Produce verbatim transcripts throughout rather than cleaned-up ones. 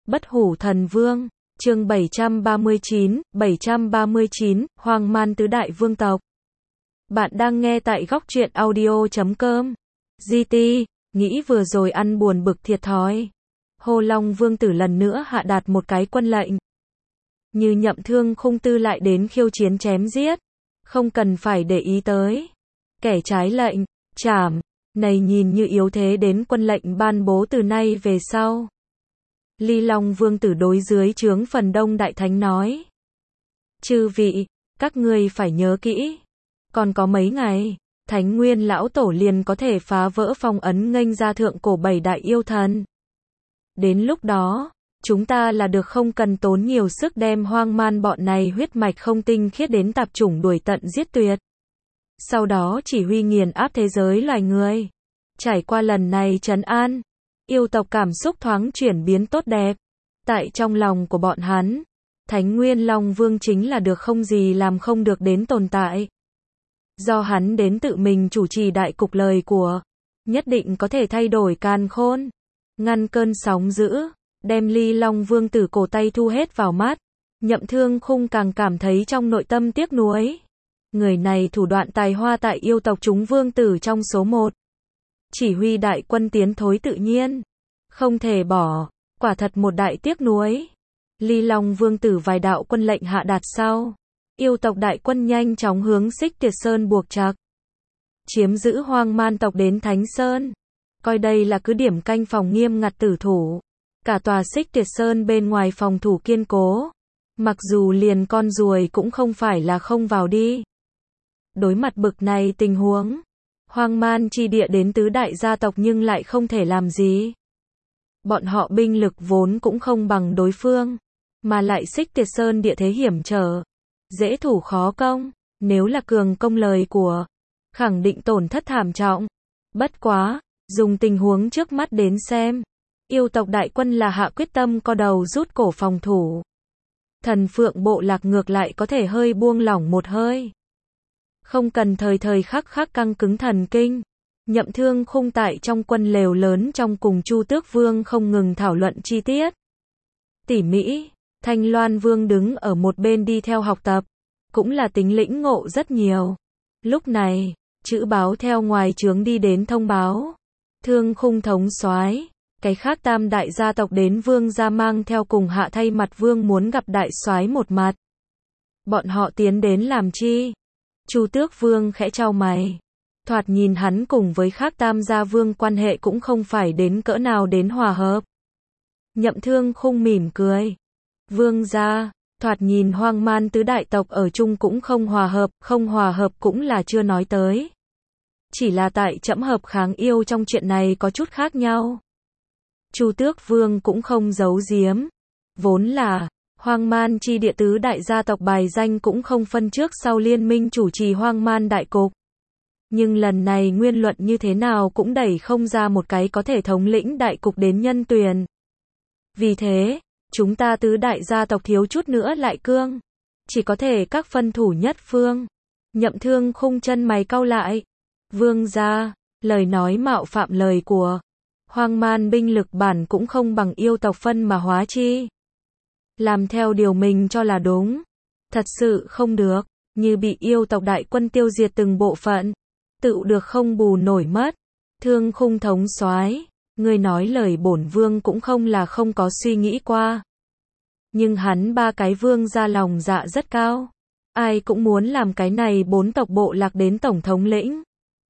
Bất hủ thần vương, chương bảy trăm ba mươi chín, bảy trăm ba mươi chín, Hoang Man tứ đại vương tộc. Bạn đang nghe tại góc truyện audio chấm com. giê tê, nghĩ vừa rồi ăn buồn bực thiệt thòi. Hồ Long Vương tử lần nữa hạ đạt một cái quân lệnh. Như Nhậm Thương Khung tư lại đến khiêu chiến chém giết. Không cần phải để ý tới. Kẻ trái lệnh, trảm. Này nhìn như yếu thế đến quân lệnh ban bố từ nay về sau. Ly Long Vương tử đối dưới trướng phần đông đại thánh nói. Chư vị, các ngươi phải nhớ kỹ. Còn có mấy ngày, Thánh Nguyên lão tổ liền có thể phá vỡ phong ấn nghênh ra thượng cổ bảy đại yêu thần. Đến lúc đó, chúng ta là được không cần tốn nhiều sức đem hoang man bọn này huyết mạch không tinh khiết đến tạp chủng đuổi tận giết tuyệt. Sau đó chỉ huy nghiền áp thế giới loài người. Trải qua lần này trấn an, yêu tộc cảm xúc thoáng chuyển biến tốt đẹp. Tại trong lòng của bọn hắn, Thánh Nguyên Long Vương chính là được không gì làm không được đến tồn tại. Do hắn đến tự mình chủ trì đại cục lời của, nhất định có thể thay đổi càn khôn, ngăn cơn sóng dữ, đem Ly Long Vương tử cổ tay thu hết vào mắt. Nhậm Thương Khung càng cảm thấy trong nội tâm tiếc nuối. Người này thủ đoạn tài hoa tại yêu tộc chúng vương tử trong số một. Chỉ huy đại quân tiến thối tự nhiên. Không thể bỏ, quả thật một đại tiếc nuối. Ly Long Vương tử vài đạo quân lệnh hạ đạt sau. Yêu tộc đại quân nhanh chóng hướng Xích Tiệt Sơn buộc chặt. Chiếm giữ hoang man tộc đến Thánh Sơn. Coi đây là cứ điểm canh phòng nghiêm ngặt tử thủ. Cả tòa Xích Tiệt Sơn bên ngoài phòng thủ kiên cố. Mặc dù liền con ruồi cũng không phải là không vào đi. Đối mặt bực này tình huống. Hoang man chi địa đến tứ đại gia tộc nhưng lại không thể làm gì. Bọn họ binh lực vốn cũng không bằng đối phương. Mà lại Xích Tiệt Sơn địa thế hiểm trở. Dễ thủ khó công. Nếu là cường công lời của. Khẳng định tổn thất thảm trọng. Bất quá, dùng tình huống trước mắt đến xem. Yêu tộc đại quân là hạ quyết tâm co đầu rút cổ phòng thủ. Thần Phượng bộ lạc ngược lại có thể hơi buông lỏng một hơi. Không cần thời thời khắc khắc căng cứng thần kinh. Nhậm Thương Khung tại trong quân lều lớn trong cùng Chu Tước Vương không ngừng thảo luận chi tiết. Tỉ mỉ, Thanh Loan Vương đứng ở một bên đi theo học tập. Cũng là tính lĩnh ngộ rất nhiều. Lúc này, chữ báo theo ngoài trướng đi đến thông báo. Thương Khung thống soái, cái khác tam đại gia tộc đến vương gia mang theo cùng hạ thay mặt vương muốn gặp đại soái một mặt. Bọn họ tiến đến làm chi? Chu Tước Vương khẽ chau mày. Thoạt nhìn hắn cùng với khác tam gia vương quan hệ cũng không phải đến cỡ nào đến hòa hợp. Nhậm Thương Khung mỉm cười. Vương gia, thoạt nhìn hoang man tứ đại tộc ở chung cũng không hòa hợp, không hòa hợp cũng là chưa nói tới. Chỉ là tại trẫm hợp kháng yêu trong chuyện này có chút khác nhau. Chu Tước Vương cũng không giấu giếm. Vốn là, hoang man chi địa tứ đại gia tộc bài danh cũng không phân trước sau liên minh chủ trì hoang man đại cục. Nhưng lần này nguyên luận như thế nào cũng đẩy không ra một cái có thể thống lĩnh đại cục đến nhân tuyển. Vì thế, chúng ta tứ đại gia tộc thiếu chút nữa lại cương. Chỉ có thể các phân thủ nhất phương. Nhậm Thương Khung chân mày cau lại. Vương gia, lời nói mạo phạm lời của. Hoang man binh lực bản cũng không bằng yêu tộc phân mà hóa chi. Làm theo điều mình cho là đúng. Thật sự không được, như bị yêu tộc đại quân tiêu diệt từng bộ phận. Tự được không bù nổi mất. Thương Khung thống soái, người nói lời bổn vương cũng không là không có suy nghĩ qua. Nhưng hắn ba cái vương ra lòng dạ rất cao. Ai cũng muốn làm cái này bốn tộc bộ lạc đến tổng thống lĩnh.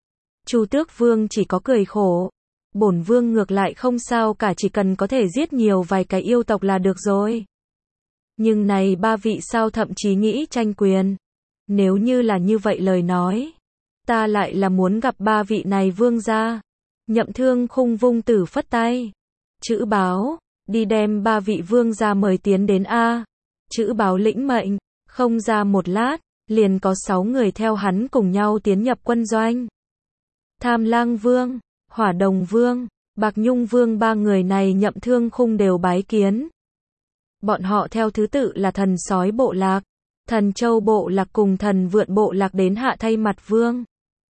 Chu Tước Vương chỉ có cười khổ. Bổn vương ngược lại không sao cả, chỉ cần có thể giết nhiều vài cái yêu tộc là được rồi. Nhưng này ba vị sao thậm chí nghĩ tranh quyền. Nếu như là như vậy lời nói, ta lại là muốn gặp ba vị này vương gia. Nhậm Thương Khung vung tử phất tay. Chữ báo, đi đem ba vị vương gia mời tiến đến A. Chữ báo lĩnh mệnh, không ra một lát, liền có sáu người theo hắn cùng nhau tiến nhập quân doanh. Tham Lang Vương, Hỏa Đồng Vương, Bạc Nhung Vương ba người này Nhậm Thương Khung đều bái kiến. Bọn họ theo thứ tự là thần sói bộ lạc, thần châu bộ lạc cùng thần vượn bộ lạc đến hạ thay mặt vương.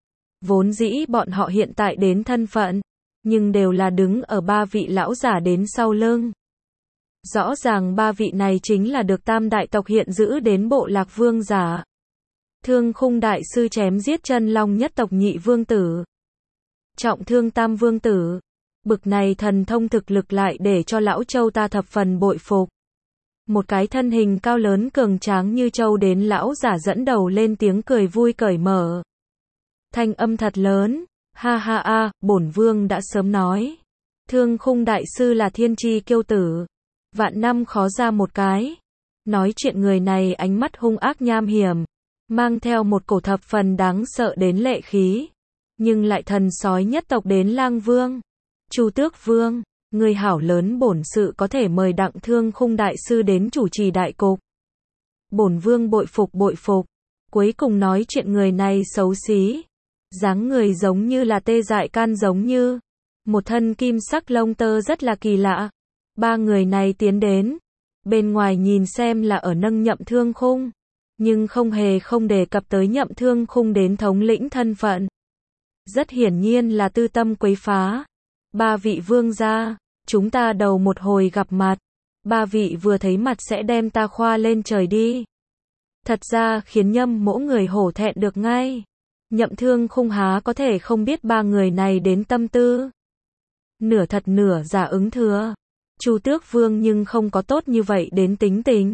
Vốn dĩ bọn họ hiện tại đến thân phận, nhưng đều là đứng ở ba vị lão giả đến sau lưng. Rõ ràng ba vị này chính là được tam đại tộc hiện giữ đến bộ lạc vương giả. Thương Khung đại sư chém giết chân long nhất tộc nhị vương tử. Trọng thương tam vương tử. Bực này thần thông thực lực lại để cho lão Châu ta thập phần bội phục. Một cái thân hình cao lớn cường tráng như Châu đến lão giả dẫn đầu lên tiếng cười vui cởi mở. Thanh âm thật lớn, ha ha a, bổn vương đã sớm nói. Thương Khung đại sư là thiên chi kiêu tử. Vạn năm khó ra một cái. Nói chuyện người này ánh mắt hung ác nham hiểm. Mang theo một cổ thập phần đáng sợ đến lệ khí. Nhưng lại thần sói nhất tộc đến Lang Vương. Chu Tước Vương, người hảo lớn bổn sự có thể mời Đặng Thương Khung đại sư đến chủ trì đại cục. Bổn vương bội phục bội phục. Cuối cùng nói chuyện người này xấu xí. Dáng người giống như là tê dại can giống như. Một thân kim sắc lông tơ rất là kỳ lạ. Ba người này tiến đến. Bên ngoài nhìn xem là ở nâng Nhậm Thương Khung. Nhưng không hề không đề cập tới Nhậm Thương Khung đến thống lĩnh thân phận. Rất hiển nhiên là tư tâm quấy phá. Ba vị vương gia, chúng ta đầu một hồi gặp mặt. Ba vị vừa thấy mặt sẽ đem ta khoa lên trời đi. Thật ra khiến Nhâm Mỗ người hổ thẹn được ngay. Nhậm Thương Khung há có thể không biết ba người này đến tâm tư. Nửa thật nửa giả ứng thừa. Chu Tước Vương nhưng không có tốt như vậy đến tính tình.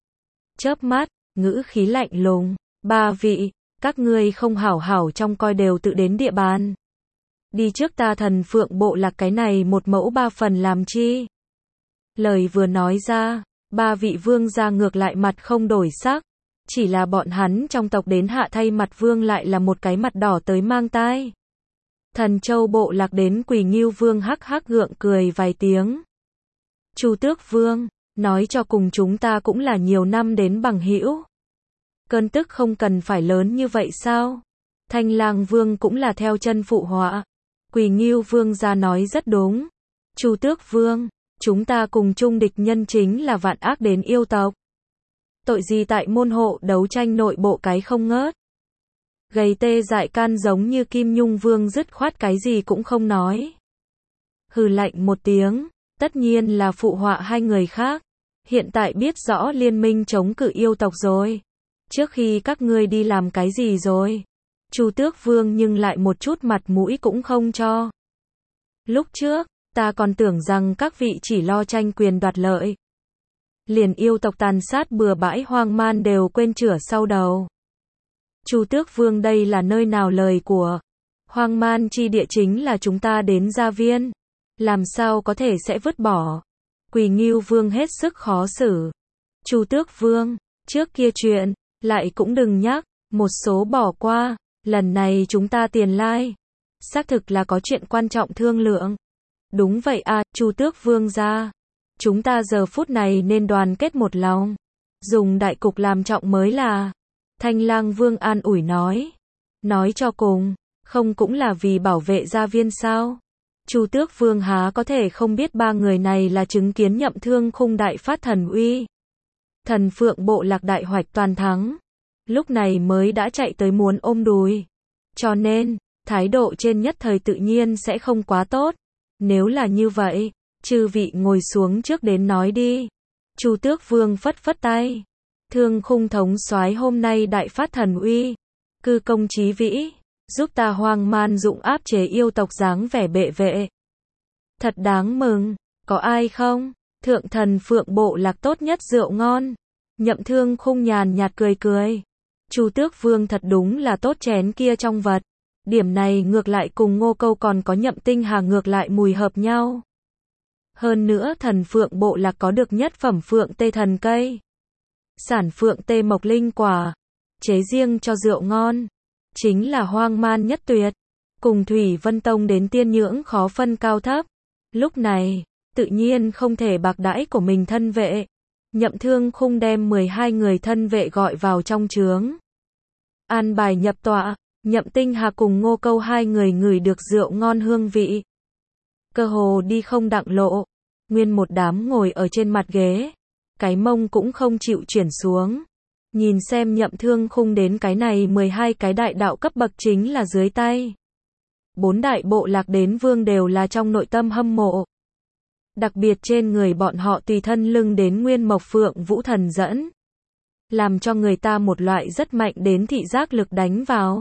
Chớp mắt, ngữ khí lạnh lùng. Ba vị, các ngươi không hảo hảo trong coi đều tự đến địa bàn. Đi trước ta Thần Phượng bộ lạc cái này một mẫu ba phần làm chi. Lời vừa nói ra, ba vị vương gia ngược lại mặt không đổi sắc. Chỉ là bọn hắn trong tộc đến hạ thay mặt vương lại là một cái mặt đỏ tới mang tai. Thần Châu bộ lạc đến Quỳ Ngưu Vương hắc hắc gượng cười vài tiếng. Chu Tước Vương, nói cho cùng chúng ta cũng là nhiều năm đến bằng hữu. Cơn tức không cần phải lớn như vậy sao? Thanh Lang Vương cũng là theo chân phụ họa. Quỳ Ngưu Vương ra nói rất đúng. Chu Tước Vương, chúng ta cùng chung địch nhân chính là vạn ác đến yêu tộc. Tội gì tại môn hộ đấu tranh nội bộ cái không ngớt. Gầy tê dại can giống như Kim Nhung Vương dứt khoát cái gì cũng không nói. Hừ lạnh một tiếng, tất nhiên là phụ họa hai người khác. Hiện tại biết rõ liên minh chống cự yêu tộc rồi. Trước khi các ngươi đi làm cái gì rồi? Chu Tước Vương nhưng lại một chút mặt mũi cũng không cho. Lúc trước, ta còn tưởng rằng các vị chỉ lo tranh quyền đoạt lợi. Liền yêu tộc tàn sát bừa bãi hoang man đều quên chửa sau đầu. Chu Tước Vương đây là nơi nào lời của? Hoang man chi địa chính là chúng ta đến gia viên. Làm sao có thể sẽ vứt bỏ? Quỳ Ngưu Vương hết sức khó xử. Chu Tước Vương, trước kia chuyện, lại cũng đừng nhắc, một số bỏ qua, lần này chúng ta tiền lai. Xác thực là có chuyện quan trọng thương lượng. Đúng vậy à, Chu Tước Vương gia. Chúng ta giờ phút này nên đoàn kết một lòng. Dùng đại cục làm trọng mới là. Thanh Lang Vương an ủi nói. Nói cho cùng, không cũng là vì bảo vệ gia viên sao? Chu Tước Vương há có thể không biết ba người này là chứng kiến Nhậm Thương Khung đại phát thần uy. Thần Phượng bộ lạc đại hoạch toàn thắng. Lúc này mới đã chạy tới muốn ôm đùi. Cho nên, thái độ trên nhất thời tự nhiên sẽ không quá tốt. Nếu là như vậy, chư vị ngồi xuống trước đến nói đi. Chu Tước Vương phất phất tay. Thương Khung thống soái hôm nay đại phát thần uy. Cư công chí vĩ. Giúp ta hoang man dũng áp chế yêu tộc dáng vẻ bệ vệ. Thật đáng mừng. Có ai không? Thượng Thần Phượng bộ lạc tốt nhất rượu ngon. Nhậm Thương Khung nhàn nhạt cười cười. Chu Tước Vương thật đúng là tốt chén kia trong vật. Điểm này ngược lại cùng Ngô Câu còn có Nhậm Tinh Hà ngược lại mùi hợp nhau. Hơn nữa Thần Phượng bộ lạc có được nhất phẩm phượng tê thần cây. Sản phượng tê mộc linh quả. Chế riêng cho rượu ngon. Chính là hoang man nhất tuyệt. Cùng Thủy Vân Tông đến tiên nhưỡng khó phân cao thấp. Lúc này, tự nhiên không thể bạc đãi của mình thân vệ. Nhậm Thương Khung đem mười hai người thân vệ gọi vào trong trướng. An bài nhập tọa, Nhậm Tinh Hà cùng Ngô Câu hai người ngửi được rượu ngon hương vị. Cơ hồ đi không đặng lộ. Nguyên một đám ngồi ở trên mặt ghế. Cái mông cũng không chịu chuyển xuống. Nhìn xem Nhậm Thương Khung đến cái này mười hai cái đại đạo cấp bậc chính là dưới tay. Bốn đại bộ lạc đến vương đều là trong nội tâm hâm mộ. Đặc biệt trên người bọn họ tùy thân lưng đến nguyên mộc phượng vũ thần dẫn. Làm cho người ta một loại rất mạnh đến thị giác lực đánh vào.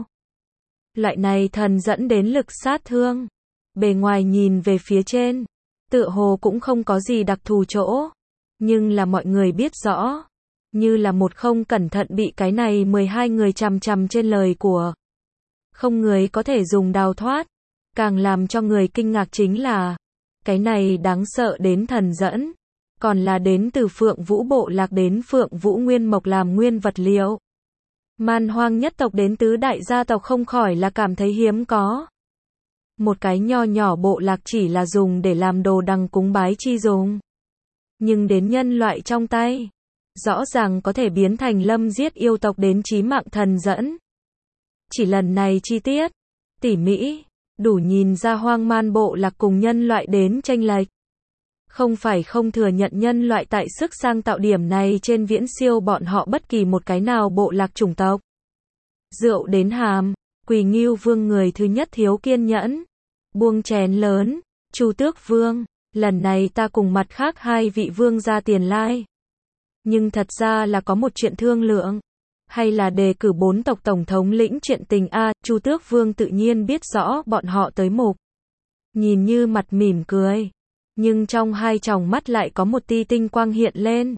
Loại này thần dẫn đến lực sát thương. Bề ngoài nhìn về phía trên, tựa hồ cũng không có gì đặc thù chỗ. Nhưng là mọi người biết rõ. Như là một không cẩn thận bị cái này mười hai người chằm chằm trên lời của. Không người có thể dùng đào thoát. Càng làm cho người kinh ngạc chính là. Cái này đáng sợ đến thần dẫn. Còn là đến từ Phượng Vũ bộ lạc đến Phượng Vũ nguyên mộc làm nguyên vật liệu. Man hoang nhất tộc đến tứ đại gia tộc không khỏi là cảm thấy hiếm có. Một cái nho nhỏ bộ lạc chỉ là dùng để làm đồ đằng cúng bái chi dùng. Nhưng đến nhân loại trong tay. Rõ ràng có thể biến thành lâm giết yêu tộc đến chí mạng thần dẫn. Chỉ lần này chi tiết. Tỉ mỉ. Đủ nhìn ra hoang man bộ lạc cùng nhân loại đến tranh lệch. Không phải không thừa nhận nhân loại tại sức sang tạo điểm này trên viễn siêu bọn họ bất kỳ một cái nào bộ lạc chủng tộc. Rượu đến hàm, Quỳ Ngưu Vương người thứ nhất thiếu kiên nhẫn. Buông chén lớn, Chu Tước Vương, lần này ta cùng mặt khác hai vị vương ra tiền lai. Nhưng thật ra là có một chuyện thương lượng. Hay là đề cử bốn tộc tổng thống lĩnh chuyện tình a, Chu Tước Vương tự nhiên biết rõ bọn họ tới mục. Nhìn như mặt mỉm cười. Nhưng trong hai tròng mắt lại có một tia tinh quang hiện lên.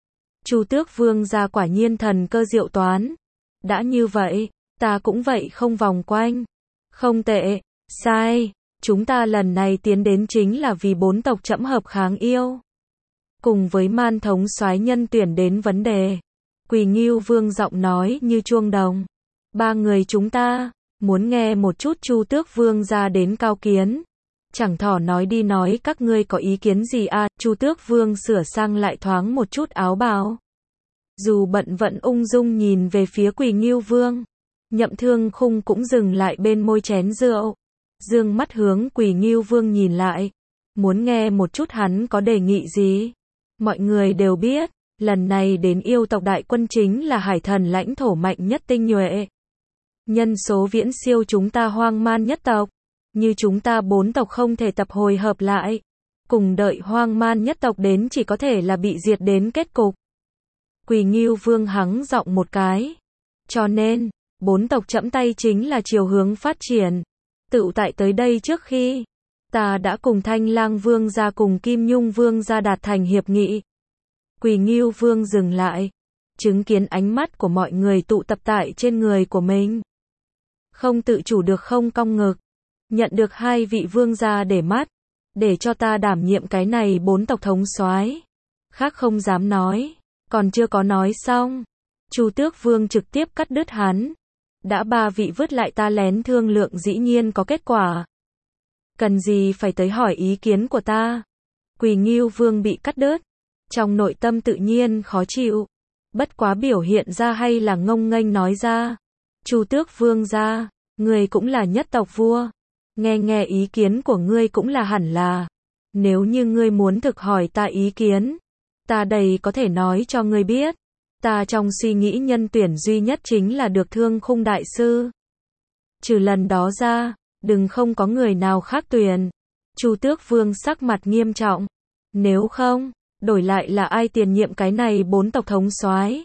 Chu Tước Vương ra quả nhiên thần cơ diệu toán. Đã như vậy, ta cũng vậy không vòng quanh. Không tệ, sai, chúng ta lần này tiến đến chính là vì bốn tộc trẫm hợp kháng yêu. Cùng với man thống soái nhân tuyển đến vấn đề. Quỳ Ngưu Vương giọng nói như chuông đồng. Ba người chúng ta, muốn nghe một chút Chu Tước Vương ra đến cao kiến. Chẳng thỏ nói đi nói các ngươi có ý kiến gì à, Chu Tước Vương sửa sang lại thoáng một chút áo bào. Dù bận vẫn ung dung nhìn về phía Quỳ Ngưu Vương. Nhậm Thương Khung cũng dừng lại bên môi chén rượu. Dương mắt hướng Quỳ Ngưu Vương nhìn lại. Muốn nghe một chút hắn có đề nghị gì. Mọi người đều biết, lần này đến yêu tộc đại quân chính là hải thần lãnh thổ mạnh nhất tinh nhuệ. Nhân số viễn siêu chúng ta hoang man nhất tộc. Như chúng ta bốn tộc không thể tập hồi hợp lại. Cùng đợi hoang man nhất tộc đến chỉ có thể là bị diệt đến kết cục. Quỳ Ngưu Vương hắng giọng một cái. Cho nên, bốn tộc trẫm tay chính là chiều hướng phát triển. Tự tại tới đây trước khi, ta đã cùng Thanh Lang Vương ra cùng Kim Nhung Vương ra đạt thành hiệp nghị. Quỳ Ngưu Vương dừng lại. Chứng kiến ánh mắt của mọi người tụ tập tại trên người của mình. Không tự chủ được không cong ngực. Nhận được hai vị vương gia để mắt. Để cho ta đảm nhiệm cái này bốn tộc thống soái. Khác không dám nói. Còn chưa có nói xong. Chu Tước Vương trực tiếp cắt đứt hắn. Đã ba vị vứt lại ta lén thương lượng dĩ nhiên có kết quả. Cần gì phải tới hỏi ý kiến của ta. Quỳ Ngưu Vương bị cắt đứt. Trong nội tâm tự nhiên khó chịu. Bất quá biểu hiện ra hay là ngông nghênh nói ra. Chu Tước Vương ra. Người cũng là nhất tộc vua. Nghe nghe ý kiến của ngươi cũng là hẳn là. Nếu như ngươi muốn thực hỏi ta ý kiến. Ta đây có thể nói cho ngươi biết. Ta trong suy nghĩ nhân tuyển duy nhất chính là được Thương Khung đại sư. Trừ lần đó ra, đừng không có người nào khác tuyển. Chu Tước Vương sắc mặt nghiêm trọng. Nếu không, đổi lại là ai tiền nhiệm cái này bốn tộc thống soái,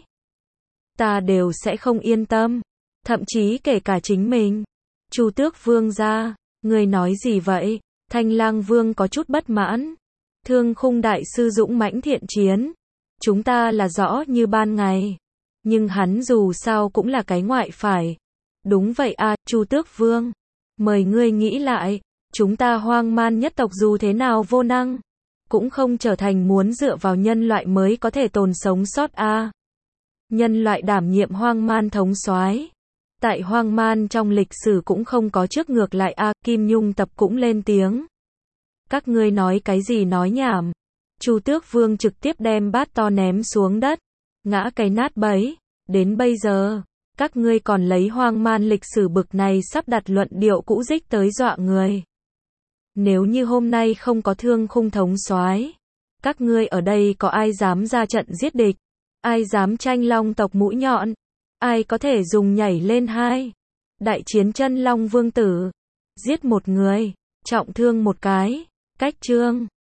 ta đều sẽ không yên tâm. Thậm chí kể cả chính mình. Chu Tước Vương ra, người nói gì vậy? Thanh Lang Vương có chút bất mãn. Thương Khung đại sư dũng mãnh thiện chiến. Chúng ta là rõ như ban ngày. Nhưng hắn dù sao cũng là cái ngoại phải. Đúng vậy à, Chu Tước Vương. Mời ngươi nghĩ lại. Chúng ta hoang man nhất tộc dù thế nào vô năng. Cũng không trở thành muốn dựa vào nhân loại mới có thể tồn sống sót a. À. Nhân loại đảm nhiệm hoang man thống soái. Tại hoang man trong lịch sử cũng không có trước ngược lại a. À, Kim Nhung Tập cũng lên tiếng. Các ngươi nói cái gì nói nhảm. Chu Tước Vương trực tiếp đem bát to ném xuống đất. Ngã cái nát bấy. Đến bây giờ, các ngươi còn lấy hoang man lịch sử bực này sắp đặt luận điệu cũ dích tới dọa người. Nếu như hôm nay không có Thương Khung thống soái, các ngươi ở đây có ai dám ra trận giết địch? Ai dám tranh long tộc mũi nhọn? Ai có thể dùng nhảy lên hai? Đại chiến chân long vương tử. Giết một người, trọng thương một cái. Cách chương